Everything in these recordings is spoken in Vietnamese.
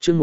chương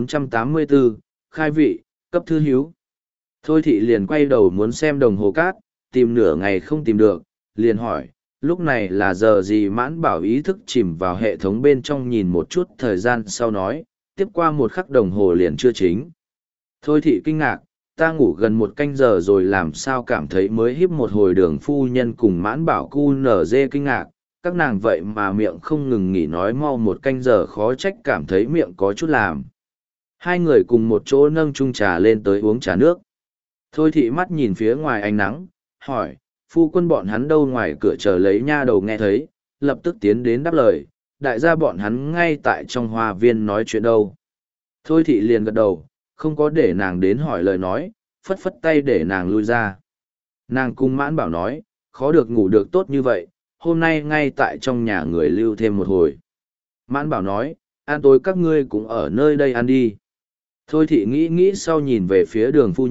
1484, khai vị, cấp thư hiếu. Thôi thị liền quay đầu muốn xem đồng hồ cát, tìm nửa ngày không tìm được, liền hỏi, lúc này là giờ gì? Mãn Bảo ý thức chìm vào hệ thống bên trong nhìn một chút thời gian sau nói, tiếp qua 1 khắc đồng hồ liền chưa chính. Thôi thị kinh ngạc, ta ngủ gần 1 canh giờ rồi làm sao cảm thấy mới híp một hồi? Đường phu nhân cùng Mãn Bảo cu nở dê kinh ngạc, các nàng vậy mà miệng không ngừng nghỉ nói mau 1 canh giờ, khó trách cảm thấy miệng có chút làm. Hai người cùng một chỗ nâng chung trà lên tới uống trà nước. Thôi thị mắt nhìn phía ngoài ánh nắng, hỏi, phu quân bọn hắn đâu? Ngoài cửa chờ lấy nha đầu nghe thấy, lập tức tiến đến đáp lời, đại gia bọn hắn ngay tại trong hoa viên nói chuyện đâu. Thôi thị liền gật đầu, không có để nàng đến hỏi lời nói, phất phất tay để nàng lui ra. Nàng cung Mãn Bảo nói, khó được ngủ được tốt như vậy, hôm nay ngay tại trong nhà người lưu thêm một hồi. Mãn Bảo nói, ăn tối các ngươi cũng ở nơi đây ăn đi. Thôi thị nghĩ sau nhìn về phía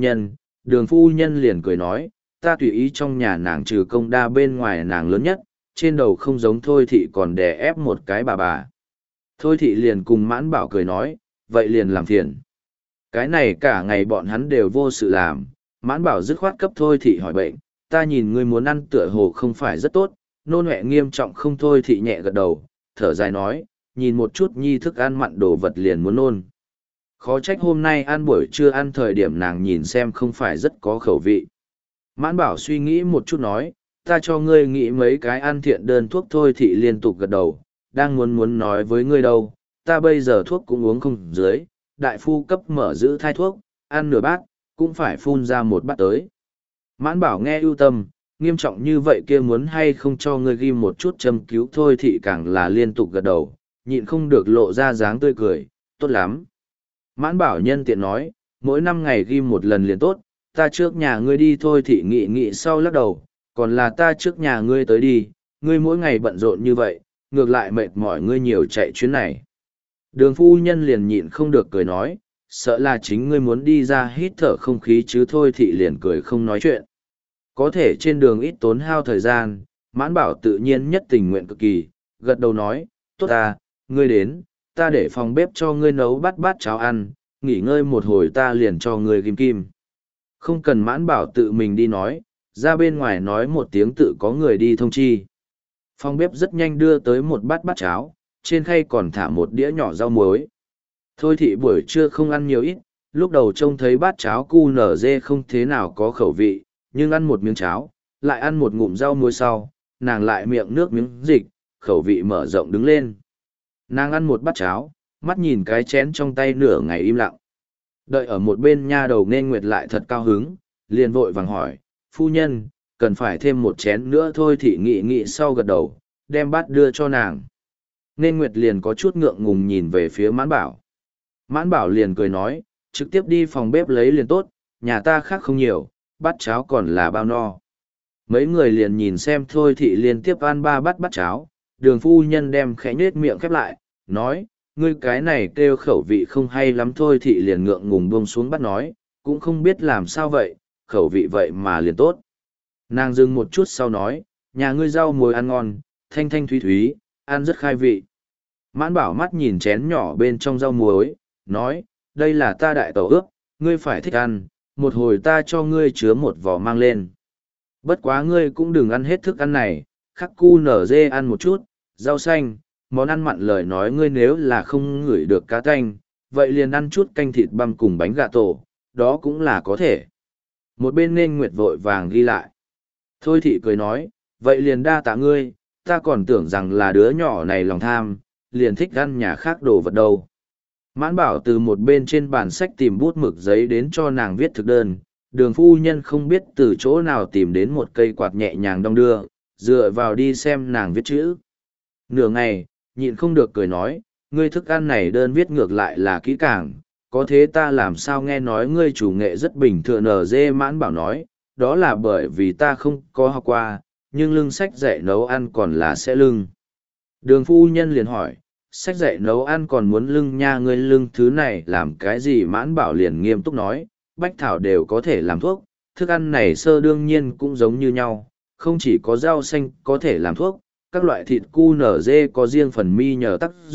đường phu nhân liền cười nói, ta tùy ý, trong nhà nàng trừ công đa bên ngoài nàng lớn nhất, trên đầu không giống thôi thị còn đè ép một cái bà. Thôi thị liền cùng Mãn Bảo cười nói, vậy liền làm phiền. Cái này cả ngày bọn hắn đều vô sự làm, Mãn Bảo dứt khoát cấp thôi thị hỏi bệnh, ta nhìn ngươi muốn ăn tựa hồ không phải rất tốt, nôn ọe nghiêm trọng không? Thôi thị nhẹ gật đầu, thở dài nói, nhìn một chút nhi thức ăn mặn đồ vật liền muốn nôn. Khó trách hôm nay ăn buổi trưa ăn thời điểm nàng nhìn xem không phải rất có khẩu vị. Mãn Bảo suy nghĩ một chút nói, ta cho ngươi nghĩ mấy cái ăn thiện đơn thuốc. Thôi thị liên tục gật đầu, đang muốn nói với ngươi đâu, ta bây giờ thuốc cũng uống không dưới, đại phu cấp mở giữ thai thuốc, ăn nửa bát, cũng phải phun ra 1 bát tới. Mãn Bảo nghe ưu tâm, nghiêm trọng như vậy kia muốn hay không cho ngươi ghi một chút châm cứu? Thôi thị càng là liên tục gật đầu, nhịn không được lộ ra dáng tươi cười, tốt lắm. Mãn Bảo nhân tiện nói, mỗi 5 ngày ghi 1 lần liền tốt, ta trước nhà ngươi đi. Thôi thị nghĩ sau lắc đầu, còn là ta trước nhà ngươi tới đi, ngươi mỗi ngày bận rộn như vậy, ngược lại mệt mỏi ngươi nhiều chạy chuyến này. Đường phu nhân liền nhịn không được cười nói, sợ là chính ngươi muốn đi ra hít thở không khí chứ? Thôi thị liền cười không nói chuyện. Có thể trên đường ít tốn hao thời gian, Mãn Bảo tự nhiên nhất tình nguyện cực kỳ, gật đầu nói, tốt ta, ngươi đến, ta để phòng bếp cho ngươi nấu bát cháo ăn, nghỉ ngơi một hồi ta liền cho ngươi kim kim. Không cần Mãn Bảo tự mình đi nói, ra bên ngoài nói một tiếng tự có người đi thông chi. Phòng bếp rất nhanh đưa tới 1 bát cháo, trên khay còn thả 1 đĩa nhỏ rau muối. Thôi thị buổi trưa không ăn nhiều ít, lúc đầu trông thấy bát cháo cu nở dê không thế nào có khẩu vị, nhưng ăn 1 miếng cháo, lại ăn 1 ngụm rau muối sau, nàng lại miệng nước miếng dịch, khẩu vị mở rộng đứng lên. Nàng ăn 1 bát cháo, mắt nhìn cái chén trong tay nửa ngày im lặng. Đợi ở một bên nha đầu Nên Nguyệt lại thật cao hứng, liền vội vàng hỏi, phu nhân, cần phải thêm 1 chén nữa? Thôi thị nghĩ sau gật đầu, đem bát đưa cho nàng. Nên Nguyệt liền có chút ngượng ngùng nhìn về phía Mãn Bảo. Mãn Bảo liền cười nói, trực tiếp đi phòng bếp lấy liền tốt, nhà ta khác không nhiều, bát cháo còn là bao no. Mấy người liền nhìn xem Thôi thị liên tiếp ăn 3 bát cháo, đường phu nhân đem khẽ nhếch miệng khép lại, nói, ngươi cái này kêu khẩu vị không hay lắm. Thôi thị liền ngượng ngùng buông xuống bát nói, cũng không biết làm sao vậy, khẩu vị vậy mà liền tốt. Nàng dừng một chút sau nói, nhà ngươi rau muối ăn ngon, thanh thanh thúy thúy, ăn rất khai vị. Mãn Bảo mắt nhìn chén nhỏ bên trong rau muối, nói, đây là ta đại tẩu ướp, ngươi phải thích ăn, một hồi ta cho ngươi chứa 1 vò mang lên. Bất quá ngươi cũng đừng ăn hết thức ăn này, khắc cu nở dê ăn một chút, rau xanh, món ăn mặn lời nói ngươi nếu là không ngửi được cá tanh, vậy liền ăn chút canh thịt băm cùng bánh gà tổ, đó cũng là có thể. Một bên Nên Nguyệt vội vàng ghi lại. Thôi thị cười nói, vậy liền đa tạ ngươi, ta còn tưởng rằng là đứa nhỏ này lòng tham, liền thích ăn nhà khác đồ vật đâu. Mãn Bảo từ một bên trên bàn sách tìm bút mực giấy đến cho nàng viết thực đơn, đường phu nhân không biết từ chỗ nào tìm đến 1 cây quạt nhẹ nhàng đong đưa, dựa vào đi xem nàng viết chữ. Nửa ngày, nhịn không được cười nói, ngươi thức ăn này đơn viết ngược lại là kỹ càng, có thế ta làm sao nghe nói ngươi chủ nghệ rất bình thường? NG Mãn Bảo nói, đó là bởi vì ta không có học qua, nhưng lưng sách dạy nấu ăn còn là sẽ lưng. Đường phu nhân liền hỏi, sách dạy nấu ăn còn muốn lưng nha? Ngươi lưng thứ này làm cái gì? Mãn Bảo liền nghiêm túc nói, bách thảo đều có thể làm thuốc, thức ăn này sơ đương nhiên cũng giống như nhau, không chỉ có rau xanh có thể làm thuốc, các loại thịt cu nở dê có riêng phần mi nhờ tác dụng,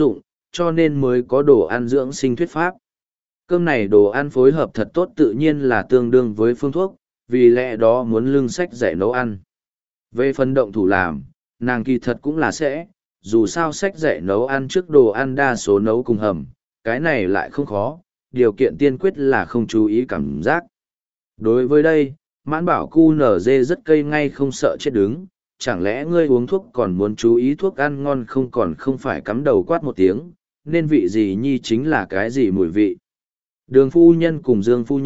cho nên mới có đồ ăn dưỡng sinh thuyết pháp. Cơm này đồ ăn phối hợp thật tốt tự nhiên là tương đương với phương thuốc, vì lẽ đó muốn lưng sách dạy nấu ăn. Về phần động thủ làm, nàng kỳ thật cũng là sẽ, dù sao sách dạy nấu ăn trước đồ ăn đa số nấu cùng hầm, cái này lại không khó, điều kiện tiên quyết là không chú ý cảm giác. Đối với đây, mãn bảo cu nở dê rất cây ngay không sợ chết đứng, chẳng lẽ ngươi uống thuốc còn muốn chú ý thuốc ăn ngon không, còn không phải cắm đầu quát một tiếng, nên vị gì nhi chính là cái gì mùi vị. Đường phu nhân cùng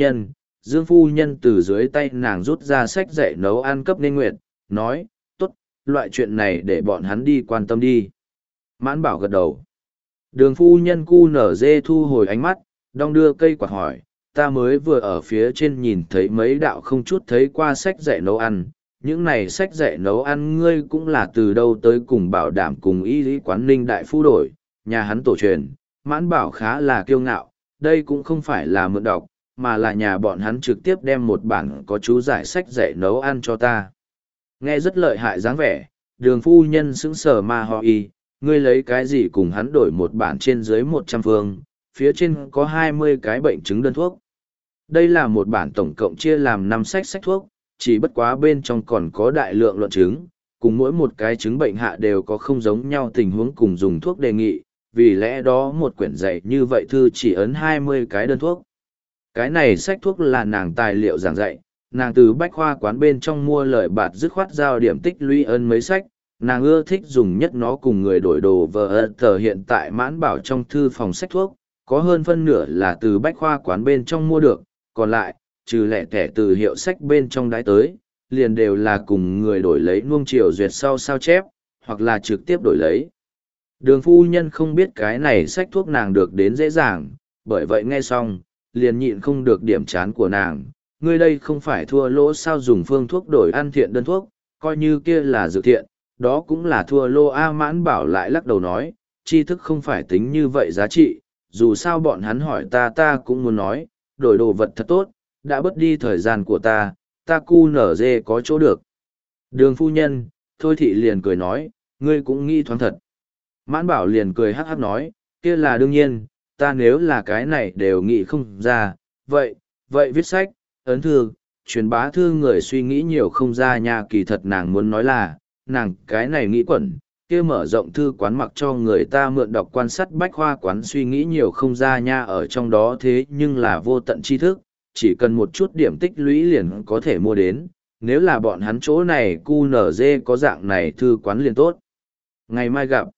Dương phu nhân từ dưới tay nàng rút ra sách dạy nấu ăn cấp nên nguyệt, nói, tốt, loại chuyện này để bọn hắn đi quan tâm đi. Mãn bảo gật đầu. Đường phu nhân cu nở dê thu hồi ánh mắt, đong đưa cây quạt hỏi, ta mới vừa ở phía trên nhìn thấy mấy đạo không chút thấy qua sách dạy nấu ăn. Những này sách dạy nấu ăn ngươi cũng là từ đâu tới, cùng bảo đảm cùng y lý quán ninh đại phu đổi, nhà hắn tổ truyền. Mãn bảo khá là kiêu ngạo, đây cũng không phải là mượn đọc, mà là nhà bọn hắn trực tiếp đem một bản có chú giải sách dạy nấu ăn cho ta. Nghe rất lợi hại dáng vẻ, đường phu nhân sững sờ ma ho y, ngươi lấy cái gì cùng hắn đổi một bản trên dưới 100 phương, phía trên có 20 cái bệnh chứng đơn thuốc. Đây là một bản tổng cộng chia làm 5 sách thuốc, chỉ bất quá bên trong còn có đại lượng luận chứng, cùng mỗi một cái chứng bệnh hạ đều có không giống nhau tình huống cùng dùng thuốc đề nghị, vì lẽ đó một quyển dạy như vậy thư chỉ ấn 20 cái đơn thuốc. Cái này sách thuốc là nàng tài liệu giảng dạy, nàng từ bách khoa quán bên trong mua lời bạt dứt khoát giao điểm tích lũy ơn mấy sách, nàng ưa thích dùng nhất nó cùng người đổi đồ vờ tờ. Hiện tại mãn bảo trong thư phòng sách thuốc, có hơn phân nửa là từ bách khoa quán bên trong mua được, còn lại, trừ lẻ tẻ từ hiệu sách bên trong đái tới, liền đều là cùng người đổi lấy nuông chiều duyệt sau sao chép, hoặc là trực tiếp đổi lấy. Đường phu nhân không biết cái này sách thuốc nàng được đến dễ dàng, bởi vậy nghe xong, liền nhịn không được điểm chán của nàng. Ngươi đây không phải thua lỗ sao, dùng phương thuốc đổi ăn thiện đơn thuốc, coi như kia là dự thiện, đó cũng là thua lô. A Mãn bảo lại lắc đầu nói, tri thức không phải tính như vậy giá trị, dù sao bọn hắn hỏi ta cũng muốn nói, đổi đồ vật thật tốt, đã bớt đi thời gian của ta cu nở dê có chỗ được. Đường phu nhân, thôi thị liền cười nói, ngươi cũng nghĩ thoáng thật. Mãn bảo liền cười hắc hắc nói, kia là đương nhiên, ta nếu là cái này đều nghĩ không ra, vậy viết sách, ấn thư, truyền bá thư người suy nghĩ nhiều không ra nha. Kỳ thật nàng muốn nói là, nàng cái này nghĩ quẩn, kia mở rộng thư quán mặc cho người ta mượn đọc quan sát bách khoa quán suy nghĩ nhiều không ra nha, ở trong đó thế nhưng là vô tận tri thức, chỉ cần một chút điểm tích lũy liền có thể mua đến, nếu là bọn hắn chỗ này cu nở dê có dạng này thư quán liền tốt. Ngày mai gặp.